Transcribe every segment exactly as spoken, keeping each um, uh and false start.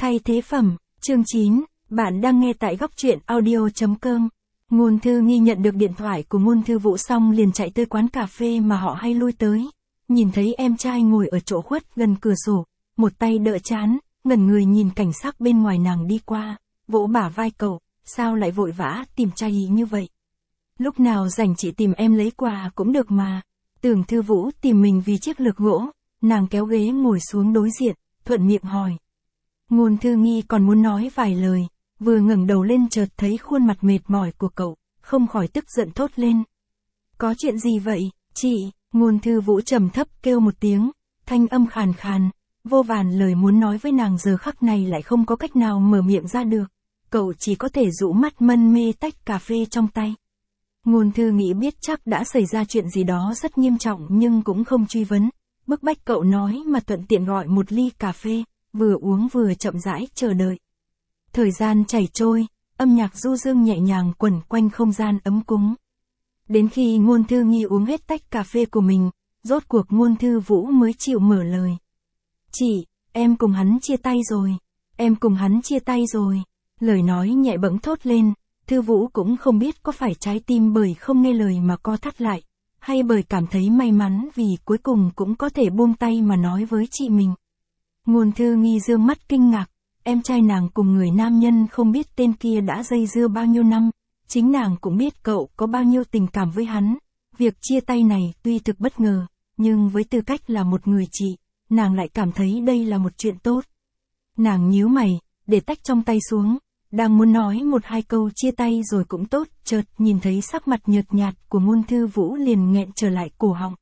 Thay thế phẩm, chương chín, bạn đang nghe tại góc truyện audio.com. Ngôn Thư Nghi nhận được điện thoại của Ngôn Thư Vũ xong liền chạy tới quán cà phê mà họ hay lui tới. Nhìn thấy em trai ngồi ở chỗ khuất gần cửa sổ, một tay đỡ trán, ngẩn người nhìn cảnh sắc bên ngoài nàng đi qua, vỗ bả vai cậu, sao lại vội vã tìm trai ý như vậy? Lúc nào rảnh chị tìm em lấy quà cũng được mà. Tưởng Thư Vũ tìm mình vì chiếc lược gỗ, nàng kéo ghế ngồi xuống đối diện, thuận miệng hỏi. Ngôn Thư Nghi còn muốn nói vài lời, vừa ngẩng đầu lên chợt thấy khuôn mặt mệt mỏi của cậu, không khỏi tức giận thốt lên. Có chuyện gì vậy, chị? Ngôn Thư Vũ trầm thấp kêu một tiếng, thanh âm khàn khàn, vô vàn lời muốn nói với nàng giờ khắc này lại không có cách nào mở miệng ra được, cậu chỉ có thể rũ mắt mân mê tách cà phê trong tay. Ngôn Thư nghĩ biết chắc đã xảy ra chuyện gì đó rất nghiêm trọng nhưng cũng không truy vấn, bức bách cậu nói mà thuận tiện gọi một ly cà phê, vừa uống vừa chậm rãi chờ đợi. Thời gian chảy trôi, âm nhạc du dương nhẹ nhàng quẩn quanh không gian ấm cúng. Đến khi Ngôn Thư Nghi uống hết tách cà phê của mình, rốt cuộc Ngôn Thư Vũ mới chịu mở lời. Chị, em cùng hắn chia tay rồi, em cùng hắn chia tay rồi. Lời nói nhẹ bẫng thốt lên, Thư Vũ cũng không biết có phải trái tim bởi không nghe lời mà co thắt lại, hay bởi cảm thấy may mắn vì cuối cùng cũng có thể buông tay mà nói với chị mình. Ngôn Thư Nghi dương mắt kinh ngạc, em trai nàng cùng người nam nhân không biết tên kia đã dây dưa bao nhiêu năm, chính nàng cũng biết cậu có bao nhiêu tình cảm với hắn. Việc chia tay này tuy thực bất ngờ, nhưng với tư cách là một người chị, nàng lại cảm thấy đây là một chuyện tốt. Nàng nhíu mày, để tách trong tay xuống, đang muốn nói một hai câu chia tay rồi cũng tốt, chợt nhìn thấy sắc mặt nhợt nhạt của Ngôn Thư Vũ liền nghẹn trở lại cổ họng.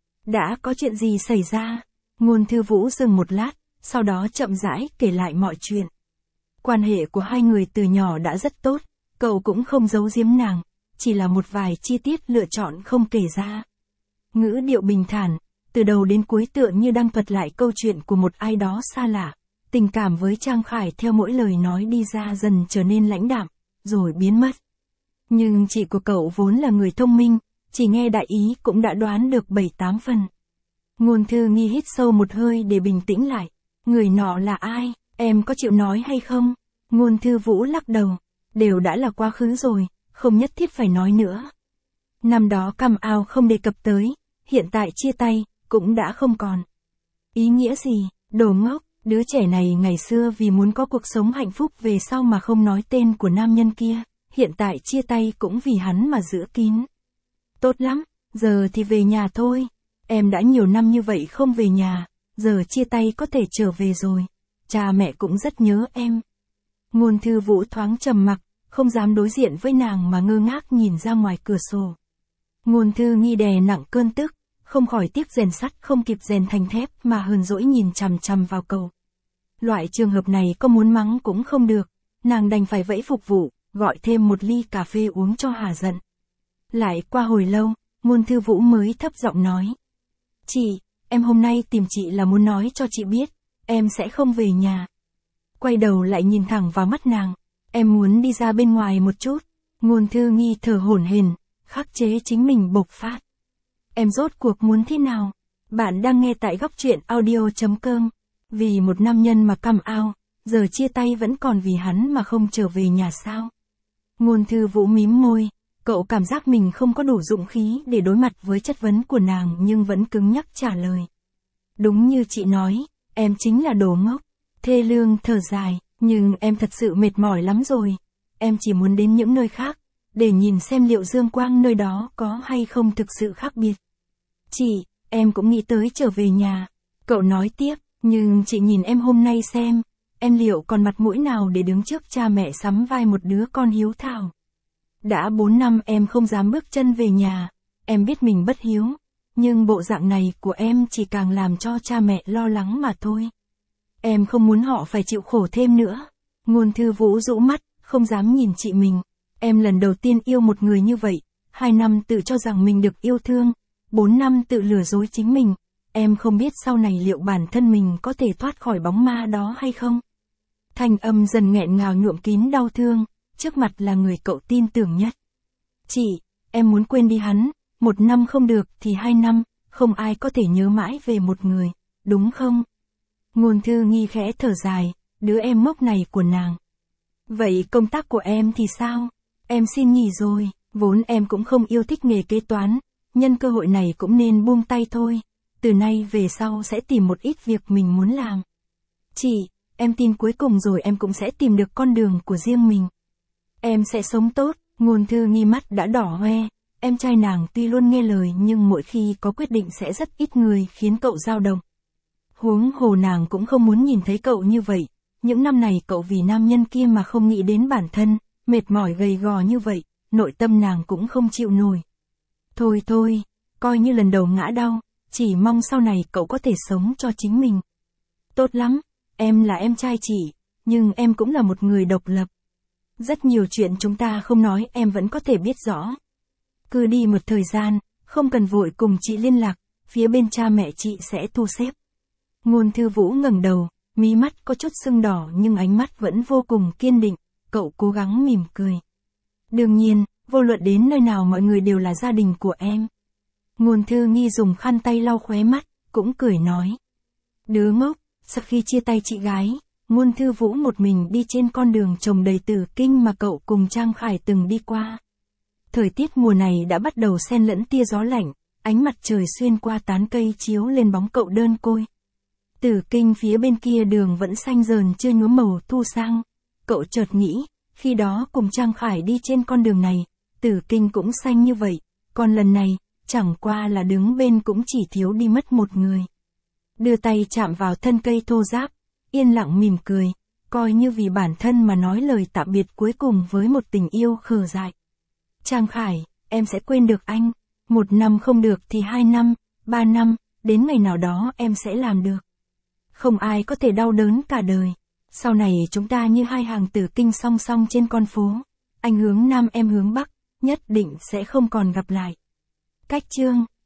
Đã có chuyện gì xảy ra? Ngôn Thư Vũ dừng một lát, sau đó chậm rãi kể lại mọi chuyện. Quan hệ của hai người từ nhỏ đã rất tốt, cậu cũng không giấu giếm nàng, chỉ là một vài chi tiết lựa chọn không kể ra. Ngữ điệu bình thản, từ đầu đến cuối tựa như đang thuật lại câu chuyện của một ai đó xa lạ. Tình cảm với Trang Khải theo mỗi lời nói đi ra dần trở nên lãnh đạm, rồi biến mất. Nhưng chị của cậu vốn là người thông minh, chỉ nghe đại ý cũng đã đoán được bảy tám phần. Ngôn Thư Nghi hít sâu một hơi để bình tĩnh lại. Người nọ là ai, em có chịu nói hay không? Ngôn Thư Vũ lắc đầu, đều đã là quá khứ rồi, không nhất thiết phải nói nữa. Năm đó Cam Ao không đề cập tới, hiện tại chia tay, cũng đã không còn. Ý nghĩa gì, đồ ngốc, đứa trẻ này ngày xưa vì muốn có cuộc sống hạnh phúc về sau mà không nói tên của nam nhân kia, hiện tại chia tay cũng vì hắn mà giữ kín. Tốt lắm, giờ thì về nhà thôi, em đã nhiều năm như vậy không về nhà. Giờ chia tay có thể trở về rồi, cha mẹ cũng rất nhớ em. Ngôn Thư Vũ thoáng trầm mặc, không dám đối diện với nàng mà ngơ ngác nhìn ra ngoài cửa sổ. Ngôn Thư Nghi đè nặng cơn tức, không khỏi tiếc rèn sắt không kịp rèn thành thép mà hờn dỗi nhìn chằm chằm vào cậu. Loại trường hợp này có muốn mắng cũng không được, nàng đành phải vẫy phục vụ, gọi thêm một ly cà phê uống cho hả giận. Lại qua hồi lâu, Ngôn Thư Vũ mới thấp giọng nói. Chị, em hôm nay tìm chị là muốn nói cho chị biết, em sẽ không về nhà. Quay đầu lại nhìn thẳng vào mắt nàng, em muốn đi ra bên ngoài một chút. Ngôn Thư Nghi thở hổn hển, khắc chế chính mình bộc phát. Em rốt cuộc muốn thế nào? Bạn đang nghe tại góc truyện audio.com. Vì một nam nhân mà Cam Ao, giờ chia tay vẫn còn vì hắn mà không trở về nhà sao? Ngôn Thư Vũ mím môi, cậu cảm giác mình không có đủ dũng khí để đối mặt với chất vấn của nàng nhưng vẫn cứng nhắc trả lời. Đúng như chị nói, em chính là đồ ngốc. Thê lương thở dài, nhưng em thật sự mệt mỏi lắm rồi. Em chỉ muốn đến những nơi khác, để nhìn xem liệu dương quang nơi đó có hay không thực sự khác biệt. Chị, em cũng nghĩ tới trở về nhà. Cậu nói tiếp, nhưng chị nhìn em hôm nay xem, em liệu còn mặt mũi nào để đứng trước cha mẹ sắm vai một đứa con hiếu thảo. Đã bốn năm em không dám bước chân về nhà, em biết mình bất hiếu, nhưng bộ dạng này của em chỉ càng làm cho cha mẹ lo lắng mà thôi. Em không muốn họ phải chịu khổ thêm nữa. Ngôn Thư Vũ rũ mắt, không dám nhìn chị mình. Em lần đầu tiên yêu một người như vậy, hai năm tự cho rằng mình được yêu thương, bốn năm tự lừa dối chính mình. Em không biết sau này liệu bản thân mình có thể thoát khỏi bóng ma đó hay không. Thanh âm dần nghẹn ngào nhuộm kín đau thương, trước mặt là người cậu tin tưởng nhất. Chị, em muốn quên đi hắn, một năm không được thì hai năm, không ai có thể nhớ mãi về một người, đúng không? Ngôn Thư Nghi khẽ thở dài, đứa em ngốc này của nàng. Vậy công tác của em thì sao? Em xin nghỉ rồi, vốn em cũng không yêu thích nghề kế toán, nhân cơ hội này cũng nên buông tay thôi. Từ nay về sau sẽ tìm một ít việc mình muốn làm. Chị, em tin cuối cùng rồi em cũng sẽ tìm được con đường của riêng mình. Em sẽ sống tốt. Ngôn Thư Nghi mắt đã đỏ hoe. Em trai nàng tuy luôn nghe lời nhưng mỗi khi có quyết định sẽ rất ít người khiến cậu dao động. Huống hồ nàng cũng không muốn nhìn thấy cậu như vậy. Những năm này cậu vì nam nhân kia mà không nghĩ đến bản thân, mệt mỏi gầy gò như vậy, nội tâm nàng cũng không chịu nổi. Thôi thôi, coi như lần đầu ngã đau, chỉ mong sau này cậu có thể sống cho chính mình. Tốt lắm, em là em trai chị, nhưng em cũng là một người độc lập. Rất nhiều chuyện chúng ta không nói em vẫn có thể biết rõ. Cứ đi một thời gian, không cần vội cùng chị liên lạc, phía bên cha mẹ chị sẽ thu xếp. Ngôn Thư Vũ ngẩng đầu, mí mắt có chút sưng đỏ nhưng ánh mắt vẫn vô cùng kiên định, cậu cố gắng mỉm cười. Đương nhiên, vô luận đến nơi nào mọi người đều là gia đình của em. Ngôn Thư Nghi dùng khăn tay lau khóe mắt, cũng cười nói. Đứa ngốc, sau khi chia tay chị gái, Ngôn Thư Vũ một mình đi trên con đường trồng đầy tử kinh mà cậu cùng Trang Khải từng đi qua. Thời tiết mùa này đã bắt đầu xen lẫn tia gió lạnh, ánh mặt trời xuyên qua tán cây chiếu lên bóng cậu đơn côi. Tử kinh phía bên kia đường vẫn xanh dờn chưa nhuốm màu thu sang. Cậu chợt nghĩ, khi đó cùng Trang Khải đi trên con đường này, tử kinh cũng xanh như vậy, còn lần này, chẳng qua là đứng bên cũng chỉ thiếu đi mất một người. Đưa tay chạm vào thân cây thô ráp, yên lặng mỉm cười, coi như vì bản thân mà nói lời tạm biệt cuối cùng với một tình yêu khờ dại. Trang Khải, em sẽ quên được anh, một năm không được thì hai năm, ba năm, đến ngày nào đó em sẽ làm được. Không ai có thể đau đớn cả đời. Sau này chúng ta như hai hàng tử kinh song song trên con phố. Anh hướng Nam em hướng Bắc, nhất định sẽ không còn gặp lại. Cách chương